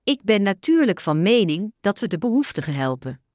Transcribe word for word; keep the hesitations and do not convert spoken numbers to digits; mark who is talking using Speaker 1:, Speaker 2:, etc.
Speaker 1: Ik ben natuurlijk van mening dat we de behoeftigen helpen.